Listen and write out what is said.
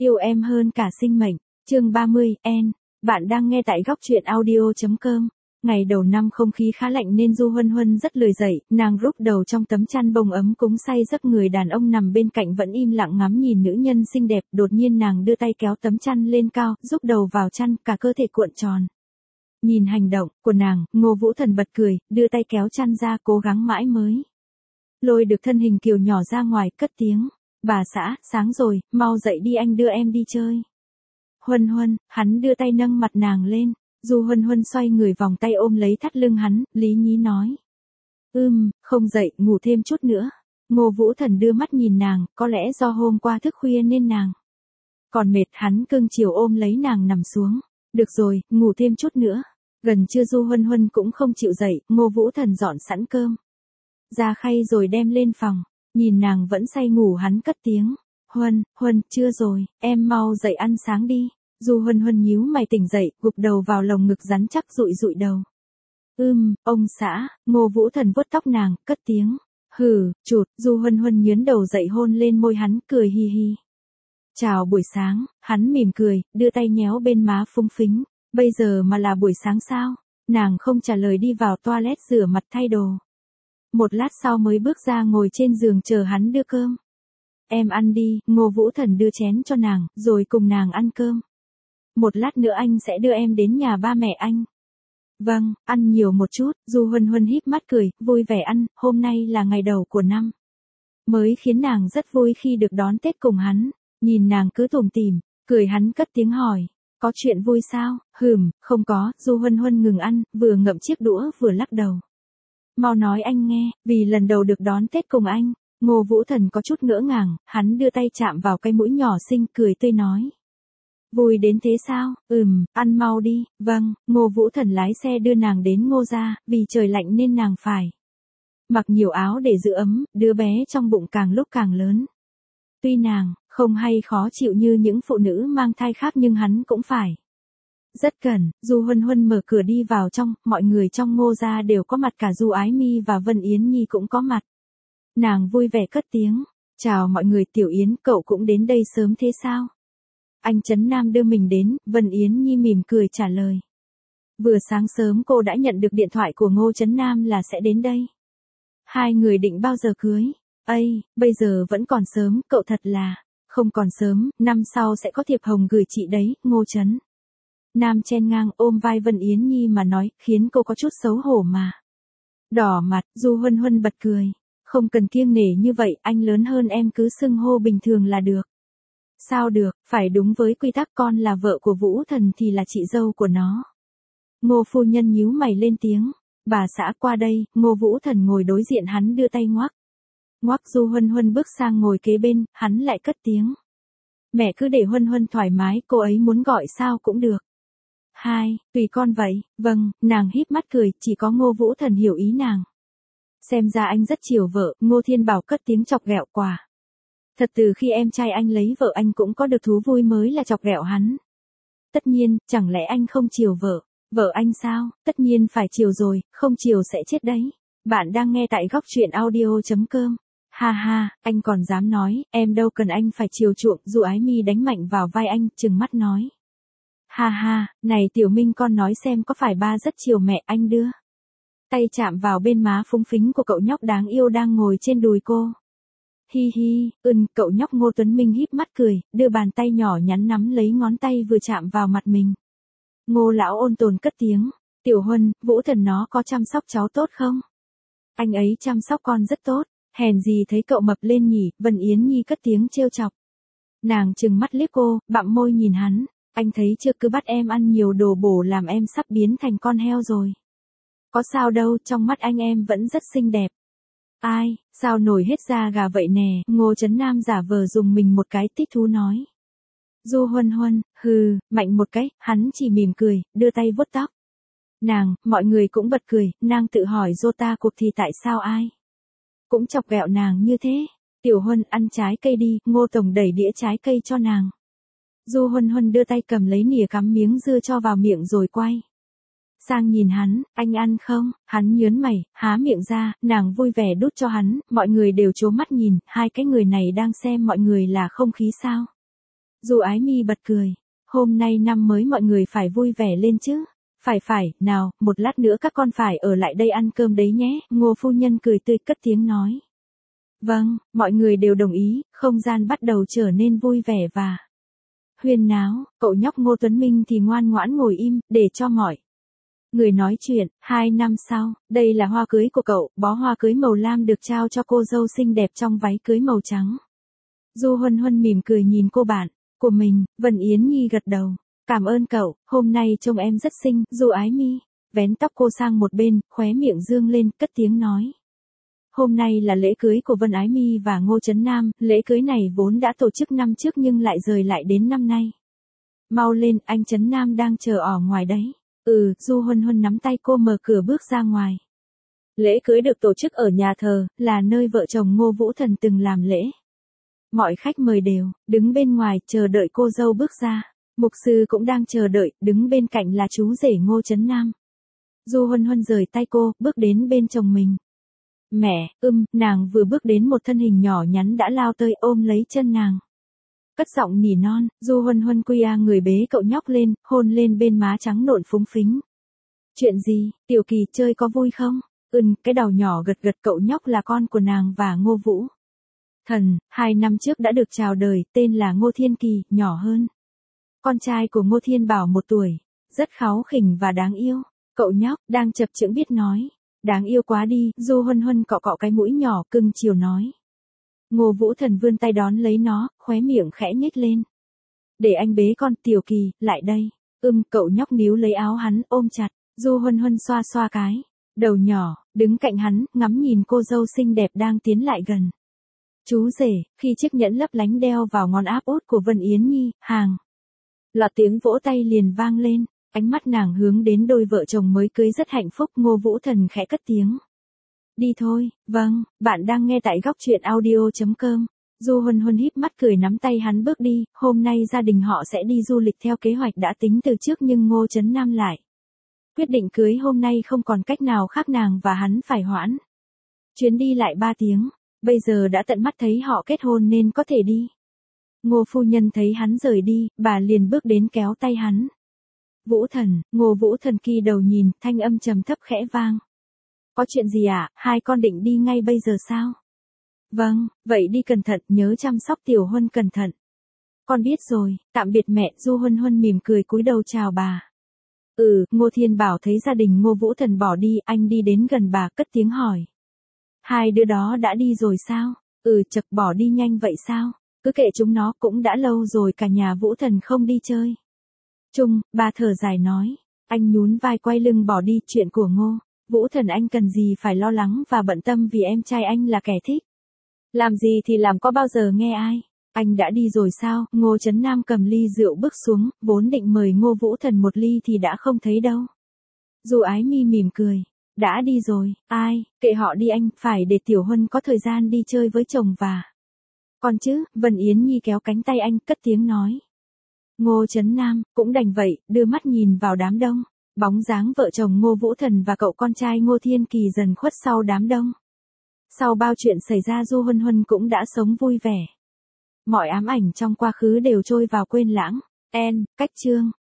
Yêu em hơn cả sinh mệnh. Chương 30, N. Bạn đang nghe tại góc truyện audio.com. Ngày đầu năm không khí khá lạnh nên Du Huân Huân rất lười dậy, nàng rúc đầu trong tấm chăn bông ấm cúng say giấc. Người đàn ông nằm bên cạnh vẫn im lặng ngắm nhìn nữ nhân xinh đẹp. Đột nhiên nàng đưa tay kéo tấm chăn lên cao, rúc đầu vào chăn, cả cơ thể cuộn tròn. Nhìn hành động của nàng, Ngô Vũ Thần bật cười, đưa tay kéo chăn ra, cố gắng mãi mới lôi được thân hình kiều nhỏ ra ngoài, cất tiếng. Bà xã, sáng rồi, mau dậy đi, anh đưa em đi chơi. Huân Huân, hắn đưa tay nâng mặt nàng lên. Du Huân Huân xoay người vòng tay ôm lấy thắt lưng hắn, lý nhí nói. Không dậy, ngủ thêm chút nữa. Ngô Vũ Thần đưa mắt nhìn nàng, có lẽ do hôm qua thức khuya nên nàng còn mệt. Hắn cưng chiều ôm lấy nàng nằm xuống. Được rồi, ngủ thêm chút nữa. Gần trưa Du Huân Huân cũng không chịu dậy, Ngô Vũ Thần dọn sẵn cơm ra khay rồi đem lên phòng. Nhìn nàng vẫn say ngủ, hắn cất tiếng. Huân, chưa rồi, em mau dậy ăn sáng đi. Du Huân Huân nhíu mày tỉnh dậy, gục đầu vào lồng ngực rắn chắc, dụi đầu. Ông xã. Ngô Vũ Thần vuốt tóc nàng, cất tiếng. Chụt. Du Huân Huân nhướn đầu dậy hôn lên môi hắn, cười hi hi. Chào buổi sáng. Hắn mỉm cười, đưa tay nhéo bên má phúng phính. Bây giờ mà là buổi sáng sao? Nàng không trả lời, đi vào toilet rửa mặt thay đồ. Một lát sau mới bước ra ngồi trên giường chờ hắn đưa cơm. Em ăn đi. Ngô Vũ Thần đưa chén cho nàng, rồi cùng nàng ăn cơm. Một lát nữa anh sẽ đưa em đến nhà ba mẹ anh. Vâng, ăn nhiều một chút. Du Huân Huân híp mắt cười, vui vẻ ăn. Hôm nay là ngày đầu của năm mới khiến nàng rất vui khi được đón Tết cùng hắn. Nhìn nàng cứ tủm tỉm cười, hắn cất tiếng hỏi. Có chuyện vui sao? Không có. Du Huân Huân ngừng ăn, vừa ngậm chiếc đũa vừa lắc đầu. Mau nói anh nghe, vì lần đầu được đón Tết cùng anh. Ngô Vũ Thần có chút ngỡ ngàng, hắn đưa tay chạm vào cái mũi nhỏ xinh, cười tươi nói. Vui đến thế sao? Ăn mau đi. Vâng. Ngô Vũ Thần lái xe đưa nàng đến Ngô gia, vì trời lạnh nên nàng phải mặc nhiều áo để giữ ấm, đứa bé trong bụng càng lúc càng lớn. Tuy nàng không hay khó chịu như những phụ nữ mang thai khác nhưng hắn cũng phải rất cần. Du Huân Huân mở cửa đi vào trong, mọi người trong Ngô gia đều có mặt, cả Du Ái Mi và Vân Yến Nhi cũng có mặt. Nàng vui vẻ cất tiếng. Chào mọi người. Tiểu Yến, cậu cũng đến đây sớm thế sao? Anh Trấn Nam đưa mình đến. Vân Yến Nhi mỉm cười trả lời. Vừa sáng sớm cô đã nhận được điện thoại của Ngô Trấn Nam là sẽ đến đây. Hai người định bao giờ cưới? Bây giờ vẫn còn sớm, cậu thật là. Không còn sớm, năm sau sẽ có thiệp hồng gửi chị đấy. Ngô Trấn Nam chen ngang ôm vai Vân Yến Nhi mà nói, khiến cô có chút xấu hổ mà đỏ mặt. Du Huân Huân bật cười. Không cần kiêng nể như vậy, anh lớn hơn em, cứ xưng hô bình thường là được. Sao được, phải đúng với quy tắc, con là vợ của Vũ Thần thì là chị dâu của nó. Ngô phu nhân nhíu mày lên tiếng. Bà xã qua đây. Ngô Vũ Thần ngồi đối diện hắn, đưa tay ngoắc. Du Huân Huân bước sang ngồi kế bên, hắn lại cất tiếng. Mẹ cứ để Huân Huân thoải mái, cô ấy muốn gọi sao cũng được. Tùy con vậy. Vâng. Nàng híp mắt cười, chỉ có Ngô Vũ Thần hiểu ý nàng. Xem ra anh rất chiều vợ. Ngô Thiên Bảo cất tiếng chọc ghẹo quả. Thật, từ khi em trai anh lấy vợ anh cũng có được thú vui mới là chọc ghẹo hắn. Tất nhiên, chẳng lẽ anh không chiều vợ? Vợ anh sao? Tất nhiên phải chiều rồi, không chiều sẽ chết đấy. Bạn đang nghe tại góc truyện audio.com. Ha, anh còn dám nói, em đâu cần anh phải chiều chuộng. Du Ái Mi đánh mạnh vào vai anh, trừng mắt nói. Ha, này Tiểu Minh, con nói xem có phải ba rất chiều mẹ? Anh đưa tay chạm vào bên má phúng phính của cậu nhóc đáng yêu đang ngồi trên đùi cô. Hi, cậu nhóc Ngô Tuấn Minh híp mắt cười, đưa bàn tay nhỏ nhắn nắm lấy ngón tay vừa chạm vào mặt mình. Ngô lão ôn tồn cất tiếng. Tiểu Huân, Vũ Thần nó có chăm sóc cháu tốt không? Anh ấy chăm sóc con rất tốt, hèn gì thấy cậu mập lên nhỉ? Vân Yến Nhi cất tiếng trêu chọc. Nàng trừng mắt liếc cô, bặm môi nhìn hắn. Anh thấy chưa, cứ bắt em ăn nhiều đồ bổ làm em sắp biến thành con heo rồi. Có sao đâu, trong mắt anh em vẫn rất xinh đẹp. Ai, sao nổi hết da gà vậy nè? Ngô Trấn Nam giả vờ dùng mình một cái, thích thú nói. Du Huân Huân, mạnh một cái, hắn chỉ mỉm cười, đưa tay vuốt tóc nàng. Mọi người cũng bật cười, nàng tự hỏi Jota cuộc thì tại sao ai cũng chọc ghẹo nàng như thế. Tiểu Huân, ăn trái cây đi. Ngô tổng đẩy đĩa trái cây cho nàng. Du Huân Huân đưa tay cầm lấy nĩa, cắm miếng dưa cho vào miệng rồi quay sang nhìn hắn. Anh ăn không? Hắn nhớn mày, há miệng ra. Nàng vui vẻ đút cho hắn. Mọi người đều trố mắt nhìn, hai cái người này đang xem mọi người là không khí sao? Du Ái Mi bật cười. Hôm nay năm mới mọi người phải vui vẻ lên chứ. Phải, nào, một lát nữa các con phải ở lại đây ăn cơm đấy nhé. Ngô phu nhân cười tươi cất tiếng nói. Vâng, mọi người đều đồng ý, không gian bắt đầu trở nên vui vẻ và huyên náo. Cậu nhóc Ngô Tuấn Minh thì ngoan ngoãn ngồi im, để cho mọi người nói chuyện. 2 năm sau, đây là hoa cưới của cậu, bó hoa cưới màu lam được trao cho cô dâu xinh đẹp trong váy cưới màu trắng. Du Huân Huân mỉm cười nhìn cô bạn của mình, Vân Yến Nhi gật đầu. Cảm ơn cậu, hôm nay trông em rất xinh. Du Ái Mi vén tóc cô sang một bên, khóe miệng dương lên, cất tiếng nói. Hôm nay là lễ cưới của Vân Ái Mi và Ngô Trấn Nam, lễ cưới này vốn đã tổ chức năm trước nhưng lại rời lại đến năm nay. Mau lên, anh Trấn Nam đang chờ ở ngoài đấy. Du Huân Huân nắm tay cô mở cửa bước ra ngoài. Lễ cưới được tổ chức ở nhà thờ, là nơi vợ chồng Ngô Vũ Thần từng làm lễ. Mọi khách mời đều đứng bên ngoài chờ đợi cô dâu bước ra. Mục sư cũng đang chờ đợi, đứng bên cạnh là chú rể Ngô Trấn Nam. Du Huân Huân rời tay cô, bước đến bên chồng mình. Mẹ, nàng vừa bước đến một thân hình nhỏ nhắn đã lao tới ôm lấy chân nàng. Cất giọng nỉ non, Du Huân Huân người bế cậu nhóc lên, hôn lên bên má trắng nộn phúng phính. Chuyện gì, Tiểu Kỳ chơi có vui không? Cái đầu nhỏ gật gật. Cậu nhóc là con của nàng và Ngô Vũ Thần, 2 năm trước đã được chào đời, tên là Ngô Thiên Kỳ, nhỏ hơn con trai của Ngô Thiên Bảo 1 tuổi, rất kháu khỉnh và đáng yêu. Cậu nhóc đang chập chững biết nói. Đáng yêu quá đi. Du Huân Huân cọ cọ cái mũi nhỏ cưng chiều nói. Ngô Vũ Thần vươn tay đón lấy nó, khóe miệng khẽ nhếch lên. Để anh bế con. Tiểu Kỳ, lại đây. Cậu nhóc níu lấy áo hắn, ôm chặt. Du Huân Huân xoa xoa cái đầu nhỏ, đứng cạnh hắn, ngắm nhìn cô dâu xinh đẹp đang tiến lại gần. Chú rể, khi chiếc nhẫn lấp lánh đeo vào ngón áp út của Vân Yến Nhi, hàng loạt tiếng vỗ tay liền vang lên. Ánh mắt nàng hướng đến đôi vợ chồng mới cưới rất hạnh phúc. Ngô Vũ Thần khẽ cất tiếng. Đi thôi. Vâng, bạn đang nghe tại góc truyện audio.com. Du Huân Huân híp mắt cười nắm tay hắn bước đi. Hôm nay gia đình họ sẽ đi du lịch theo kế hoạch đã tính từ trước nhưng Ngô Trấn Nam lại quyết định cưới hôm nay, không còn cách nào khác, nàng và hắn phải hoãn chuyến đi lại 3 tiếng. Bây giờ đã tận mắt thấy họ kết hôn nên có thể đi. Ngô phu nhân thấy hắn rời đi, bà liền bước đến kéo tay hắn. Vũ Thần, Ngô Vũ Thần kỳ đầu nhìn, thanh âm trầm thấp khẽ vang. Có chuyện gì ạ? Hai con định đi ngay bây giờ sao? Vâng, vậy đi cẩn thận, nhớ chăm sóc Tiểu Huân cẩn thận. Con biết rồi, tạm biệt mẹ. Du Huân Huân mỉm cười cúi đầu chào bà. Ngô Thiên Bảo thấy gia đình Ngô Vũ Thần bỏ đi, anh đi đến gần bà cất tiếng hỏi. Hai đứa đó đã đi rồi sao? Chật, bỏ đi nhanh vậy sao? Cứ kệ chúng nó, cũng đã lâu rồi cả nhà Vũ Thần không đi chơi bà thở dài nói. Anh nhún vai quay lưng bỏ đi. Chuyện của Ngô Vũ Thần anh cần gì phải lo lắng và bận tâm, vì em trai anh là kẻ thích làm gì thì làm, có bao giờ nghe ai. Anh đã đi rồi sao? Ngô Trấn Nam cầm ly rượu bước xuống, vốn định mời Ngô Vũ Thần một ly thì đã không thấy đâu. Du Ái Mi mỉm cười. Đã đi rồi. Ai, kệ họ đi anh, phải để Tiểu Huân có thời gian đi chơi với chồng và con chứ. Vân Yến Nhi kéo cánh tay anh, cất tiếng nói. Ngô Trấn Nam cũng đành vậy, đưa mắt nhìn vào đám đông. Bóng dáng vợ chồng Ngô Vũ Thần và cậu con trai Ngô Thiên Kỳ dần khuất sau đám đông. Sau bao chuyện xảy ra, Du Huân Huân cũng đã sống vui vẻ. Mọi ám ảnh trong quá khứ đều trôi vào quên lãng. Cách chương